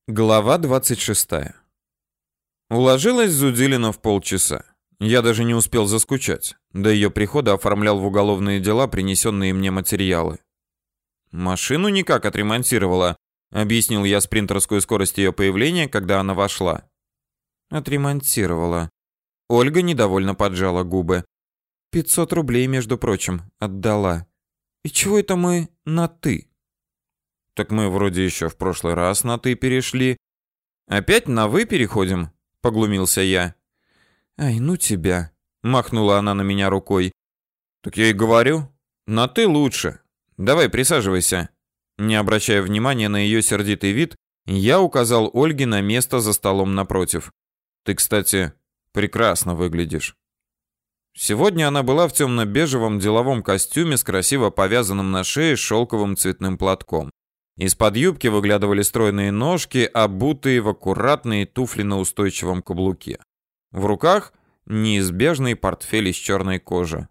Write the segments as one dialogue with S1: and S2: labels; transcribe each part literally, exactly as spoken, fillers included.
S1: Глава двадцать шестая. Уложилась Зудилина в полчаса. Я даже не успел заскучать. До ее прихода оформлял в уголовные дела принесенные мне материалы. Машину никак отремонтировала, объяснил я спринтерскую скорость ее появления, когда она вошла. Отремонтировала. Ольга недовольно поджала губы. пятьсот рублей, между прочим, отдала. И чего это мы на «ты»? Так мы вроде еще в прошлый раз на «ты» перешли. Опять на «вы» переходим? Поглумился я. Ай, ну тебя. Махнула она на меня рукой. Так я и говорю. На «ты» лучше. Давай, присаживайся. Не обращая внимания на ее сердитый вид, я указал Ольге на место за столом напротив. Ты, кстати, прекрасно выглядишь. Сегодня она была в темно-бежевом деловом костюме с красиво повязанным на шее шелковым цветным платком. Из-под юбки выглядывали стройные ножки, обутые в аккуратные туфли на устойчивом каблуке. В руках неизбежный портфель из черной кожи.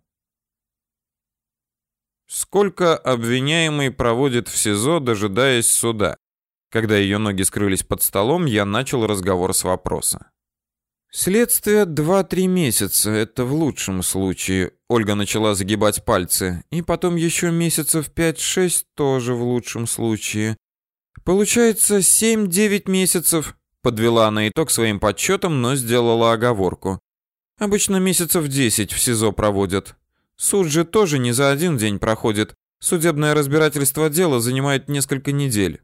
S1: Сколько обвиняемый проводит в СИЗО, дожидаясь суда? Когда ее ноги скрылись под столом, я начал разговор с вопроса. Следствие два-три месяца, это в лучшем случае. Ольга начала загибать пальцы. И потом еще месяцев пять-шесть тоже в лучшем случае. Получается семь-девять месяцев. Подвела она итог своим подсчетам, но сделала оговорку. Обычно месяцев десять в СИЗО проводят. Суд же тоже не за один день проходит. Судебное разбирательство дела занимает несколько недель.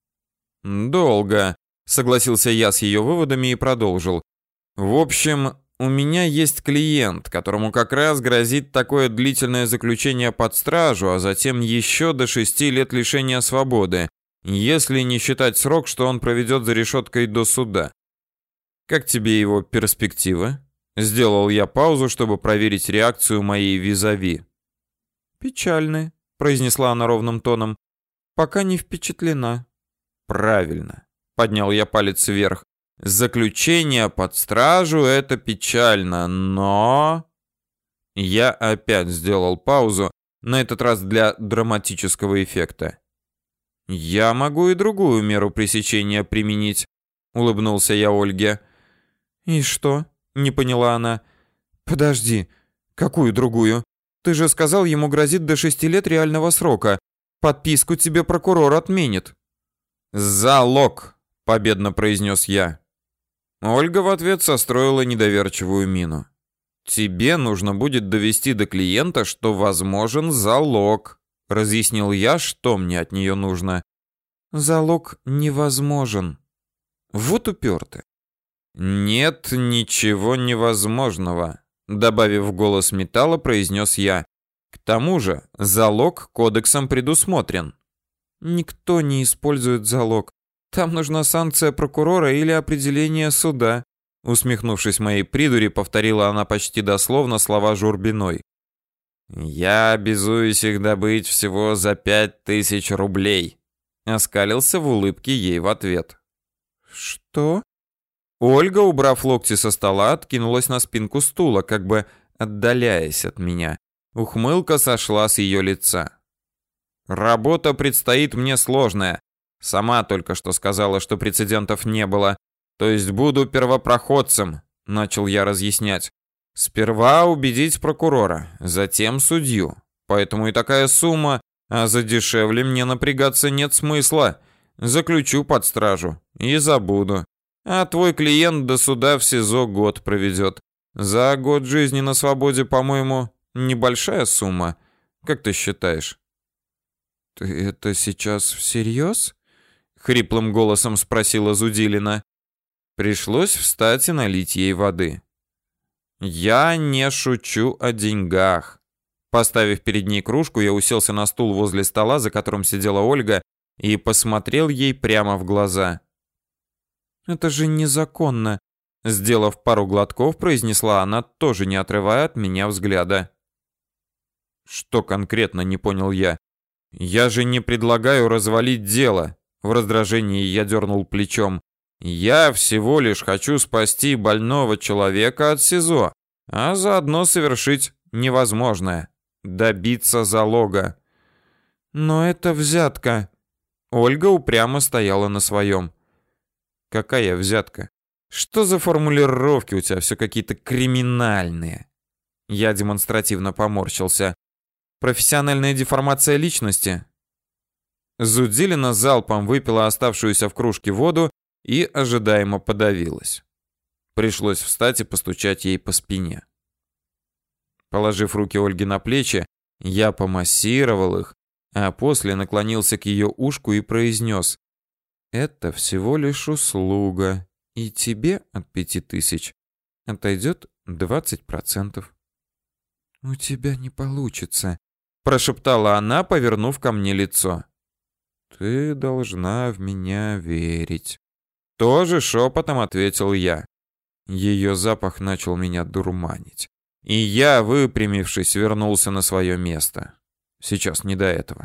S1: Долго, согласился я с ее выводами и продолжил. В общем, у меня есть клиент, которому как раз грозит такое длительное заключение под стражу, а затем еще до шести лет лишения свободы, если не считать срок, что он проведет за решеткой до суда. Как тебе его перспективы? Сделал я паузу, чтобы проверить реакцию моей визави. Печальны, произнесла она ровным тоном. Пока не впечатлена. Правильно. Поднял я палец вверх. Заключение под стражу — это печально, но... Я опять сделал паузу, на этот раз для драматического эффекта. Я могу и другую меру пресечения применить, улыбнулся я Ольге. И что? Не поняла она. Подожди, какую другую? Ты же сказал, ему грозит до шести лет реального срока. Подписку тебе прокурор отменит. Залог, победно произнес я. Ольга в ответ состроила недоверчивую мину. «Тебе нужно будет довести до клиента, что возможен залог», — разъяснил я, что мне от нее нужно. «Залог невозможен». Вот упертый. «Нет ничего невозможного», — добавив голос металла, произнес я. «К тому же залог кодексом предусмотрен». «Никто не использует залог. Там нужна санкция прокурора или определение суда», усмехнувшись моей придури, повторила она почти дословно слова Журбиной. «Я обязуюсь их добыть всего за пять тысяч рублей», оскалился в улыбке ей в ответ. «Что?» Ольга, убрав локти со стола, откинулась на спинку стула, как бы отдаляясь от меня. Ухмылка сошла с ее лица. «Работа предстоит мне сложная. Сама только что сказала, что прецедентов не было. То есть буду первопроходцем», — начал я разъяснять. «Сперва убедить прокурора, затем судью. Поэтому и такая сумма, а за дешевле мне напрягаться нет смысла. Заключу под стражу и забуду. А твой клиент до суда в СИЗО год проведет. За год жизни на свободе, по-моему, небольшая сумма. Как ты считаешь?» «Ты это сейчас всерьез?» — хриплым голосом спросила Зудилина. Пришлось встать и налить ей воды. «Я не шучу о деньгах». Поставив перед ней кружку, я уселся на стул возле стола, за которым сидела Ольга, и посмотрел ей прямо в глаза. «Это же незаконно», — сделав пару глотков, произнесла она, тоже не отрывая от меня взгляда. «Что конкретно, не понял я? Я же не предлагаю развалить дело». В раздражении я дернул плечом. «Я всего лишь хочу спасти больного человека от СИЗО, а заодно совершить невозможное — добиться залога». «Но это взятка». Ольга упрямо стояла на своем. Какая взятка? Что за формулировки у тебя все какие-то криминальные? Я демонстративно поморщился. Профессиональная деформация личности? Зудилина залпом выпила оставшуюся в кружке воду и ожидаемо подавилась. Пришлось встать и постучать ей по спине. Положив руки Ольги на плечи, я помассировал их, а после наклонился к ее ушку и произнес: «Это всего лишь услуга, и тебе от пяти тысяч отойдет двадцать процентов». «У тебя не получится», — прошептала она, повернув ко мне лицо. «Ты должна в меня верить», — тоже шепотом ответил я. Ее запах начал меня дурманить, и я, выпрямившись, вернулся на свое место. Сейчас не до этого.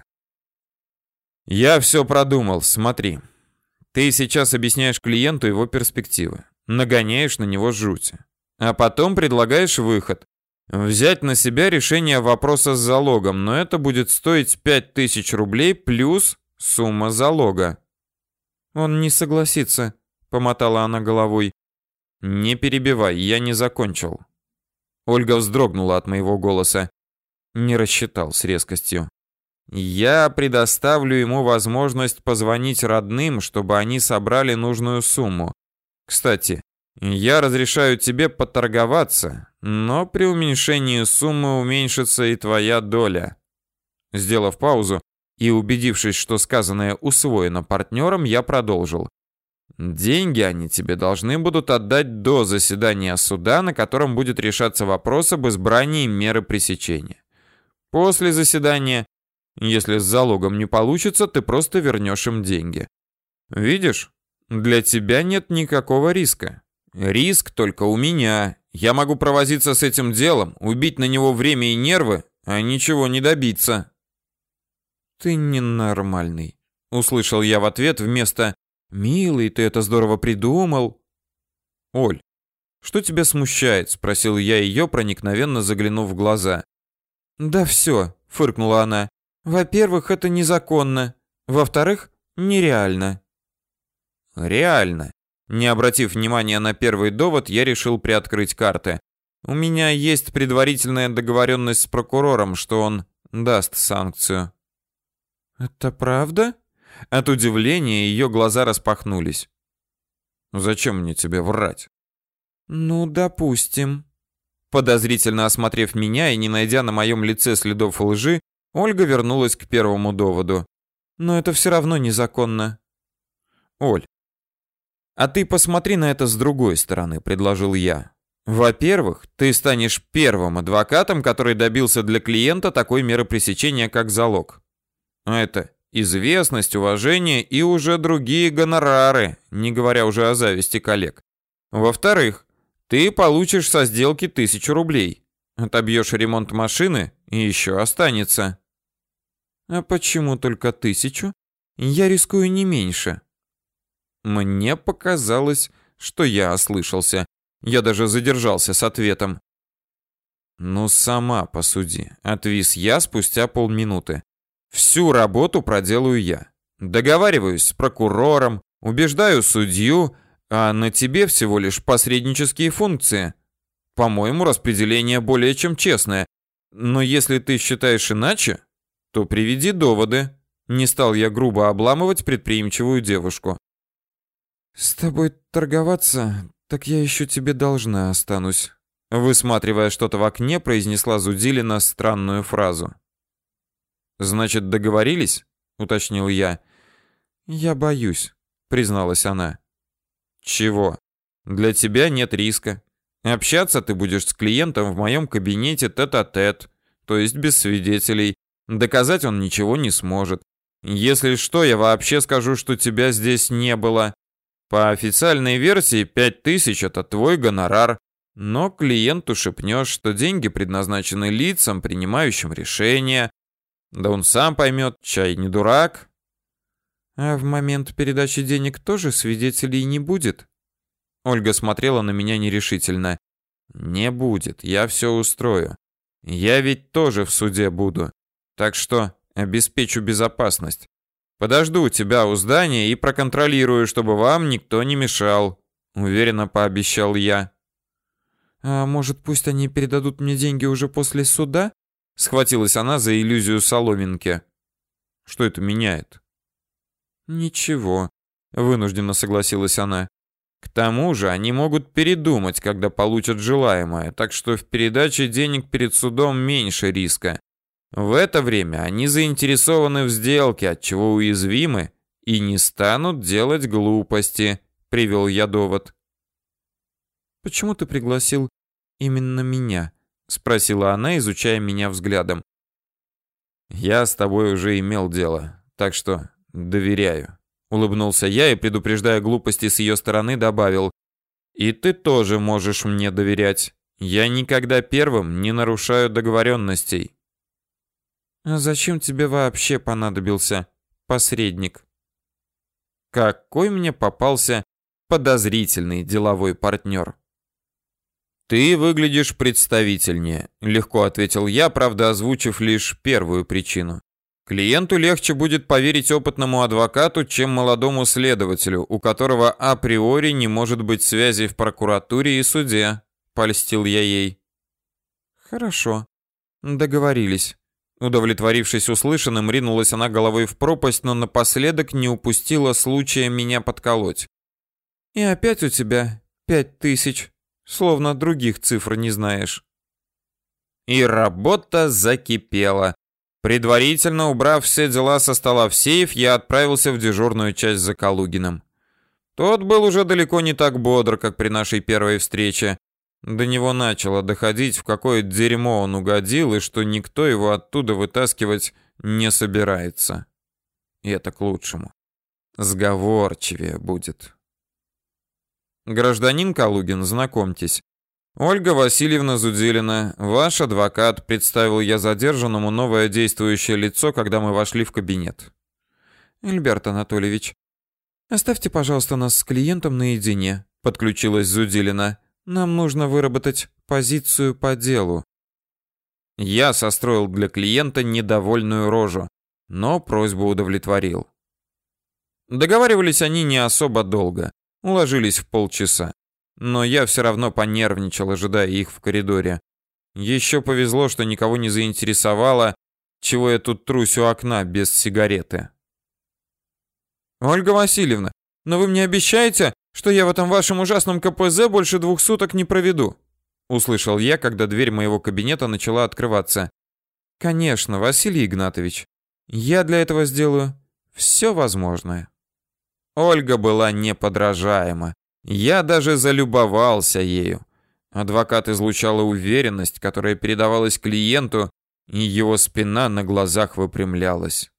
S1: «Я все продумал, смотри. Ты сейчас объясняешь клиенту его перспективы, нагоняешь на него жути, а потом предлагаешь выход. Взять на себя решение вопроса с залогом, но это будет стоить пять тысяч рублей плюс сумма залога». «Он не согласится», — помотала она головой. «Не перебивай, я не закончил». Ольга вздрогнула от моего голоса. Не рассчитал с резкостью. «Я предоставлю ему возможность позвонить родным, чтобы они собрали нужную сумму. Кстати, я разрешаю тебе поторговаться, но при уменьшении суммы уменьшится и твоя доля». Сделав паузу и убедившись, что сказанное усвоено партнером, я продолжил. «Деньги они тебе должны будут отдать до заседания суда, на котором будет решаться вопрос об избрании меры пресечения. После заседания, если с залогом не получится, ты просто вернешь им деньги. Видишь, для тебя нет никакого риска. Риск только у меня. Я могу провозиться с этим делом, убить на него время и нервы, а ничего не добиться». «Ты ненормальный», — услышал я в ответ вместо «Милый, ты это здорово придумал». «Оль, что тебя смущает?» — спросил я ее, проникновенно заглянув в глаза. «Да все», — фыркнула она. «Во-первых, это незаконно. Во-вторых, нереально». «Реально». Не обратив внимания на первый довод, я решил приоткрыть карты. У меня есть предварительная договоренность с прокурором, что он даст санкцию. «Это правда?» От удивления ее глаза распахнулись. «Зачем мне тебе врать?» «Ну, допустим». Подозрительно осмотрев меня и не найдя на моем лице следов лжи, Ольга вернулась к первому доводу. «Но это все равно незаконно». «Оль, а ты посмотри на это с другой стороны», — предложил я. «Во-первых, ты станешь первым адвокатом, который добился для клиента такой меры пресечения, как залог. А это известность, уважение и уже другие гонорары, не говоря уже о зависти коллег. Во-вторых, ты получишь со сделки тысячу рублей. Отобьешь ремонт машины и еще останется». «А почему только тысячу? Я рискую не меньше». Мне показалось, что я ослышался. Я даже задержался с ответом. «Ну, сама посуди», — отвис я спустя полминуты. «Всю работу проделаю я. Договариваюсь с прокурором, убеждаю судью, а на тебе всего лишь посреднические функции. По-моему, распределение более чем честное. Но если ты считаешь иначе, то приведи доводы». Не стал я грубо обламывать предприимчивую девушку. «С тобой торговаться, так я еще тебе должна останусь», — высматривая что-то в окне, произнесла Зудилина странную фразу. «Значит, договорились?» — уточнил я. «Я боюсь», — призналась она. «Чего? Для тебя нет риска. Общаться ты будешь с клиентом в моем кабинете тет-а-тет, то есть без свидетелей. Доказать он ничего не сможет. Если что, я вообще скажу, что тебя здесь не было. По официальной версии пять тысяч — это твой гонорар, но клиенту шепнешь, что деньги предназначены лицам, принимающим решения. Да он сам поймет, чай не дурак». «А в момент передачи денег тоже свидетелей не будет?» Ольга смотрела на меня нерешительно. «Не будет, я все устрою. Я ведь тоже в суде буду, так что обеспечу безопасность. Подожду тебя у здания и проконтролирую, чтобы вам никто не мешал, уверенно пообещал я. А может, пусть они передадут мне деньги уже после суда? Схватилась она за иллюзию соломинки. Что это меняет? Ничего, вынужденно согласилась она. К тому же они могут передумать, когда получат желаемое, так что в передаче денег перед судом меньше риска. В это время они заинтересованы в сделке, отчего уязвимы и не станут делать глупости, привел я довод. Почему ты пригласил именно меня? Спросила она, изучая меня взглядом. Я с тобой уже имел дело, так что доверяю. Улыбнулся я и, предупреждая глупости с ее стороны, добавил: и ты тоже можешь мне доверять. Я никогда первым не нарушаю договоренностей. А зачем тебе вообще понадобился посредник? Какой мне попался подозрительный деловой партнер. Ты выглядишь представительнее, легко ответил я, правда, озвучив лишь первую причину. Клиенту легче будет поверить опытному адвокату, чем молодому следователю, у которого априори не может быть связи в прокуратуре и суде, польстил я ей. Хорошо, договорились. Удовлетворившись услышанным, ринулась она головой в пропасть, но напоследок не упустила случая меня подколоть. И опять у тебя пять тысяч, словно других цифр не знаешь. И работа закипела. Предварительно убрав все дела со стола в сейф, я отправился в дежурную часть за Калугиным. Тот был уже далеко не так бодр, как при нашей первой встрече. До него начало доходить, в какое дерьмо он угодил, и что никто его оттуда вытаскивать не собирается. И это к лучшему. Сговорчивее будет. Гражданин Калугин, знакомьтесь. Ольга Васильевна Зуделина, ваш адвокат, представил я задержанному новое действующее лицо, когда мы вошли в кабинет. Альберт Анатольевич, оставьте, пожалуйста, нас с клиентом наедине, подключилась Зуделина. Нам нужно выработать позицию по делу. Я состроил для клиента недовольную рожу, но просьбу удовлетворил. Договаривались они не особо долго, уложились в полчаса. Но я все равно понервничал, ожидая их в коридоре. Еще повезло, что никого не заинтересовало, чего я тут трусь у окна без сигареты. Ольга Васильевна, но вы мне обещаете, что я в этом вашем ужасном ка пэ зэ больше двух суток не проведу? Услышал я, когда дверь моего кабинета начала открываться. Конечно, Василий Игнатович. Я для этого сделаю все возможное. Ольга была неподражаема. Я даже залюбовался ею. Адвокат излучала уверенность, которая передавалась клиенту, и его спина на глазах выпрямлялась.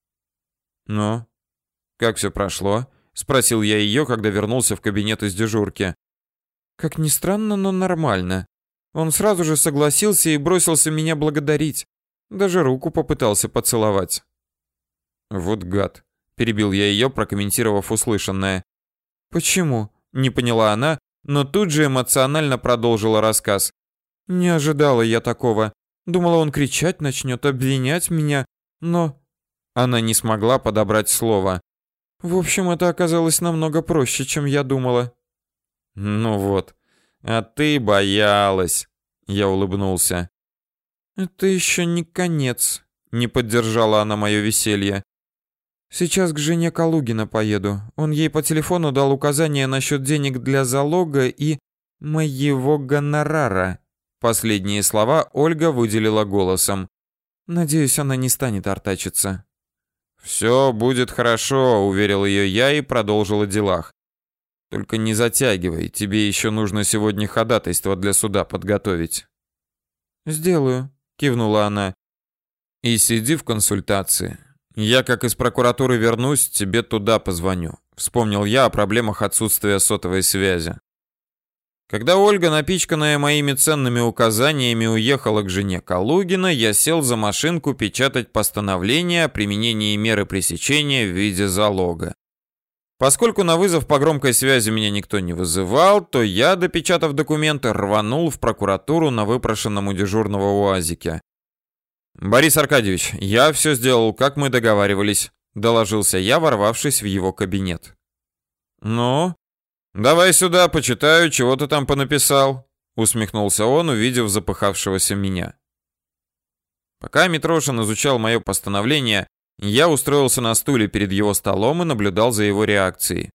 S1: «Ну, как все прошло?» — спросил я ее, когда вернулся в кабинет из дежурки. «Как ни странно, но нормально. Он сразу же согласился и бросился меня благодарить. Даже руку попытался поцеловать». «Вот гад», — перебил я ее, прокомментировав услышанное. «Почему?» — не поняла она, но тут же эмоционально продолжила рассказ. «Не ожидала я такого. Думала, он кричать начнет, обвинять меня, но...» Она не смогла подобрать слово. «В общем, это оказалось намного проще, чем я думала». «Ну вот, а ты боялась», — я улыбнулся. «Это еще не конец», — не поддержала она мое веселье. «Сейчас к жене Калугина поеду. Он ей по телефону дал указания насчет денег для залога и моего гонорара». Последние слова Ольга выделила голосом. «Надеюсь, она не станет артачиться». «Все будет хорошо», — уверил ее я и продолжил о делах. «Только не затягивай, тебе еще нужно сегодня ходатайство для суда подготовить». «Сделаю», — кивнула она. «И сиди в консультации. Я, как из прокуратуры вернусь, тебе туда позвоню». Вспомнил я о проблемах отсутствия сотовой связи. Когда Ольга, напичканная моими ценными указаниями, уехала к жене Калугина, я сел за машинку печатать постановление о применении меры пресечения в виде залога. Поскольку на вызов по громкой связи меня никто не вызывал, то я, допечатав документы, рванул в прокуратуру на выпрошенном у дежурного УАЗике. «Борис Аркадьевич, я все сделал, как мы договаривались», доложился я, ворвавшись в его кабинет. «Ну, давай сюда, почитаю, чего ты там понаписал», усмехнулся он, увидев запыхавшегося меня. Пока Митрошин изучал мое постановление, я устроился на стуле перед его столом и наблюдал за его реакцией.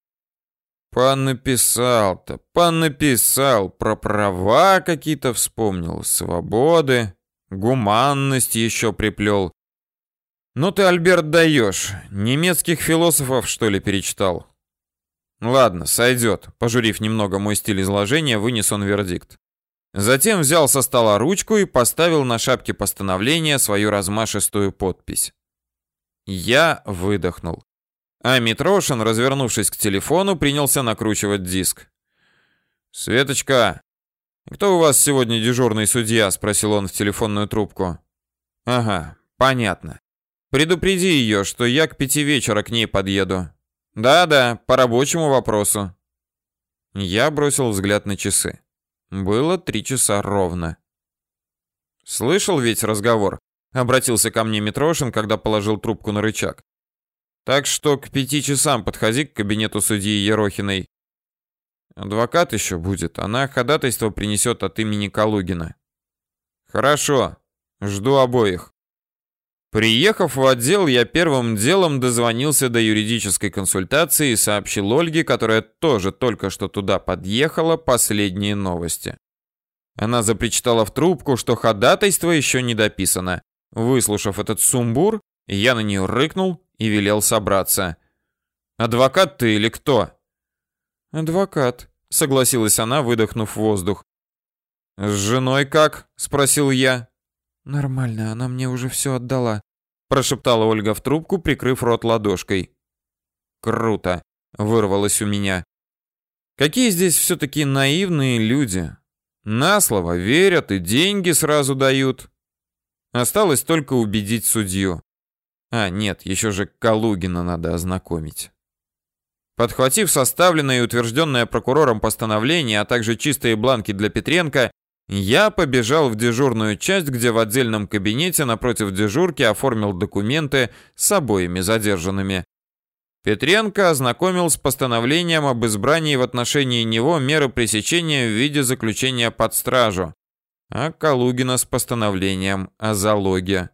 S1: Понаписал-то, понаписал, про права какие-то вспомнил, свободы, гуманность еще приплел. Ну ты, Альберт, даешь, немецких философов, что ли, перечитал? Ладно, сойдет. Пожурив немного мой стиль изложения, вынес он вердикт. Затем взял со стола ручку и поставил на шапке постановления свою размашистую подпись. Я выдохнул. А Митрошин, развернувшись к телефону, принялся накручивать диск. «Светочка, кто у вас сегодня дежурный судья?» — спросил он в телефонную трубку. «Ага, понятно. Предупреди ее, что я к пяти вечера к ней подъеду. Да-да, по рабочему вопросу». Я бросил взгляд на часы. Было три часа ровно. «Слышал ведь разговор?» — обратился ко мне Митрошин, когда положил трубку на рычаг. «Так что к пяти часам подходи к кабинету судьи Ерохиной. Адвокат еще будет, она ходатайство принесет от имени Калугина». «Хорошо, жду обоих». Приехав в отдел, я первым делом дозвонился до юридической консультации и сообщил Ольге, которая тоже только что туда подъехала, последние новости. Она запричитала в трубку, что ходатайство еще не дописано. Выслушав этот сумбур, я на нее рыкнул и велел собраться. «Адвокат ты или кто?» «Адвокат», — согласилась она, выдохнув воздух. «С женой как?» — спросил я. «Нормально, она мне уже все отдала», — прошептала Ольга в трубку, прикрыв рот ладошкой. «Круто», — вырвалось у меня. «Какие здесь все-таки наивные люди. На слово верят и деньги сразу дают. Осталось только убедить судью. А, нет, еще же Калугина надо ознакомить». Подхватив составленное и утвержденное прокурором постановление, а также чистые бланки для Петренко, я побежал в дежурную часть, где в отдельном кабинете напротив дежурки оформил документы с обоими задержанными. Петренко ознакомил с постановлением об избрании в отношении него меры пресечения в виде заключения под стражу, а Калугина с постановлением о залоге.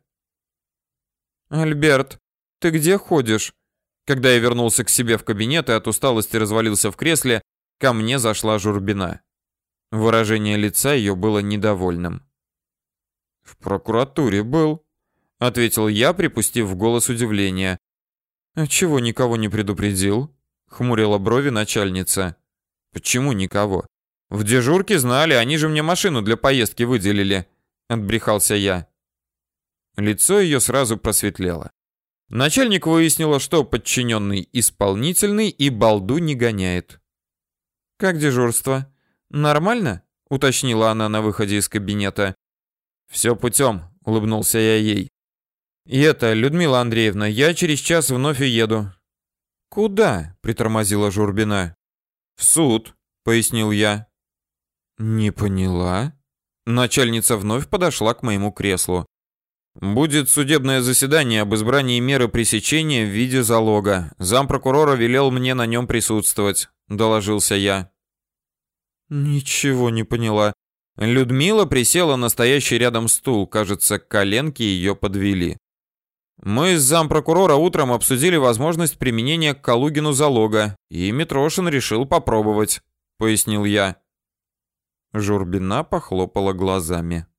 S1: «Альберт, ты где ходишь?» Когда я вернулся к себе в кабинет и от усталости развалился в кресле, ко мне зашла Журбина. Выражение лица ее было недовольным. «В прокуратуре был», — ответил я, припустив в голос удивления. «А чего никого не предупредил?» — хмурила брови начальница. «Почему никого? В дежурке знали, они же мне машину для поездки выделили», — отбрехался я. Лицо ее сразу просветлело. Начальник выяснила, что подчиненный исполнительный и балду не гоняет. «Как дежурство? Нормально?» — уточнила она на выходе из кабинета. «Все путем», — улыбнулся я ей. «И это, Людмила Андреевна, я через час вновь уеду». «Куда?» — притормозила Журбина. «В суд», — пояснил я. «Не поняла». Начальница вновь подошла к моему креслу. «Будет судебное заседание об избрании меры пресечения в виде залога. Зампрокурора велел мне на нем присутствовать», — доложился я. «Ничего не поняла». Людмила присела на стоящий рядом стул, кажется, коленки ее подвели. «Мы с зампрокурора утром обсудили возможность применения к Калугину залога, и Митрошин решил попробовать», — пояснил я. Журбина похлопала глазами.